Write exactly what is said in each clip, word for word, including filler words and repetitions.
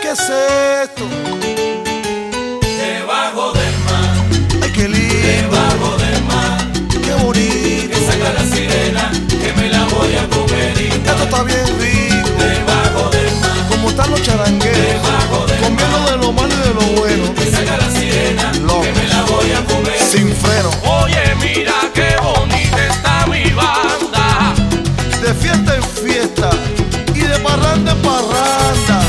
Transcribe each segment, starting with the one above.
¿qué es esto? Debajo del mar, Ay, qué lindo. debajo del mar, Qué bonito. que saca la sirena, que me la voy a comer igual. Esto está bien rico. Debajo del mar, Como están los charangueros, debajo del comiendo mar, de lo malo y de lo bueno, que saca la sirena, Locos. que me la voy a comer. sin freno. Oye, mira qué bonita está mi banda. De fiesta en fiesta y de parranda en parranda.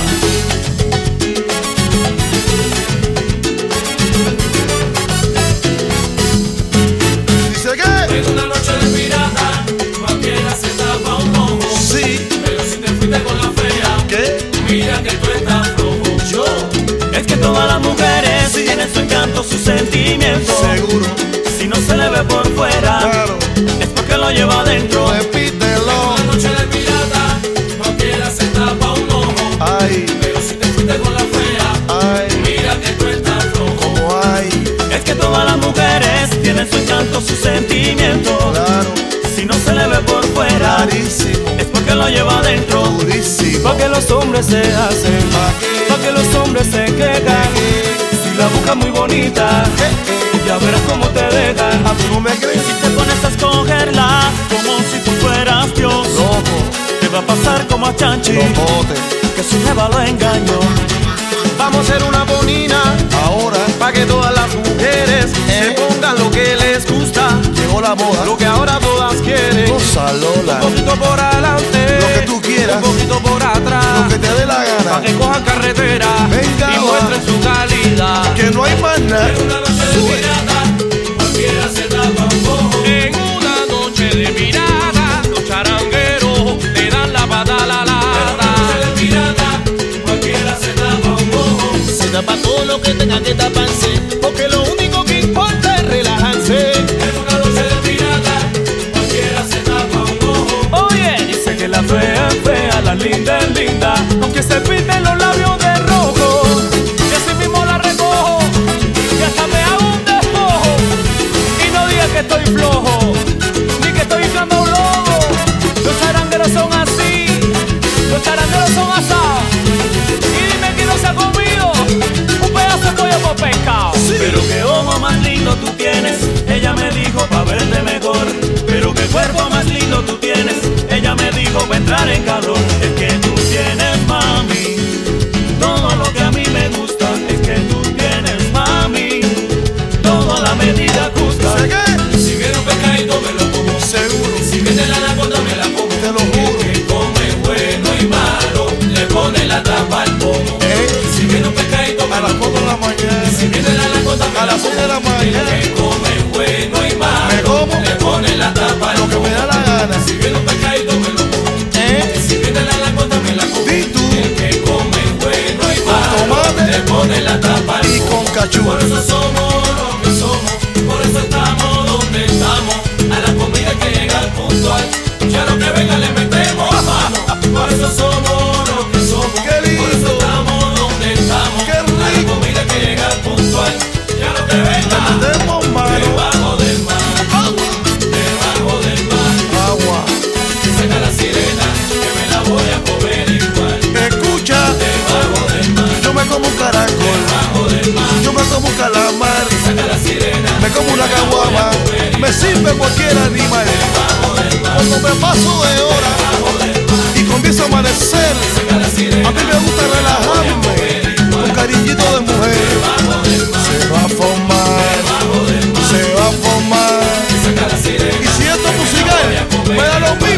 Dice que En una noche de pirata, cualquiera se tapa un ojo. sí, Pero si te fuiste con la fea, que mira que tú estás flojo. yo Es que todas las mujeres Sí. tienen su encanto, su sentimiento. seguro, Si no se le ve por fuera, claro, es porque lo lleva adentro. repítelo. En una noche de pirata, cualquiera se tapa un ojo. Ay, Pero si te fuiste con la fea, ay, mira que tú estás flojo. como ay, Es que todas las mujeres tienen su encanto, su sentimiento. claro, Si no se le ve por fuera, clarísimo, es porque lo lleva adentro. durísimo. Porque los hombres se hacen, ¿Pa' qué? porque los hombres se quejan. Si la buscas muy bonita, Eh, eh, ya verás cómo te dejan. ¿a tú no me crees? Si te pones a escogerla como si tú fueras Dios, Loco, te va a pasar como a Chanchi, los botes. que su jeva lo engañó. Vamos a hacer una bonina Ahora para que todas las mujeres Eh. se pongan lo que les gusta, llegó la moda. lo que ahora todas quieren. Cosa Lola, Un poquito por adelante, lo que tú quieras, un poquito por atrás, lo que te dé la para gana, que cojan carretera Venga, y va. muestren su calidad. que no hay más nada. En una noche de pirata, cualquiera se tapa un ojo. En una noche de mirada, los charangueros le dan la pata a la En una lata. noche de pirata, cualquiera se tapa un ojo. Se tapa todo lo que tenga que taparse, porque lo único que importa es relajarse. En una noche de pirata, cualquiera se tapa un ojo. Oye, dice que la fea es fea, la linda es linda, aunque se pinten los labios de rojo. Y así mismo la recojo, y hasta me hago un despojo. Y no digas que estoy flojo, ni que estoy inflando un lobo. Los charangueros son así, los charangueros son asados. Y dime que no se ha comido un pedazo de pollo por pescado. Pero qué ojo más lindo tú tienes, ella me dijo pa' verte mejor. Pero qué cuerpo más lindo tú tienes, ella me dijo pa' entrar en calor. Es que tú tienes, mami, todo lo que a mí me gusta. Es que tú tienes, mami, todo a la medida justa. ¿Sé qué? Si viene un pescadito me lo como. Seguro, Si viene la anaconda me la como. te lo juro. El que come bueno y malo, le pone la tapa al pomo. Eh, Si viene un pescadito me a lo las cuatro de la como. mañana, Si viene la anaconda me a la las seis de la como. mañana, El que come bueno y me malo, como le pone la tapa al lo que pomo. me da la gana. Si viene un pescadito me lo como. ¿Eh? Si viene la anaconda me la como. Di tú, El que come bueno y malo, tomate le pone la tapa al y pomo. con cachú. Por eso somos lo que somos, por eso estamos donde estamos. A la comida hay que llegar puntual, ya lo que venga le metemos mano. Por eso somos lo que somos, ¡Qué lindo! por eso estamos donde estamos. ¡Qué A la rico! comida hay que llegar puntual, ya lo que venga. Metemos mano, Debajo del mar, debajo del mar, agua. que saca la sirena, que me la voy a comer igual. Escucha, Debajo del mar, yo me como un caracol, debajo del mar, yo me como un calamar, saca la sirena, me como una caguama, me sirve cualquier animal. Cuando me paso de hora y comienza a amanecer, saca la sirena. a mí me gusta relajarme con cariñito de mujer. Se va a formar, se va a formar. Y si esto es musical, me da lo mismo.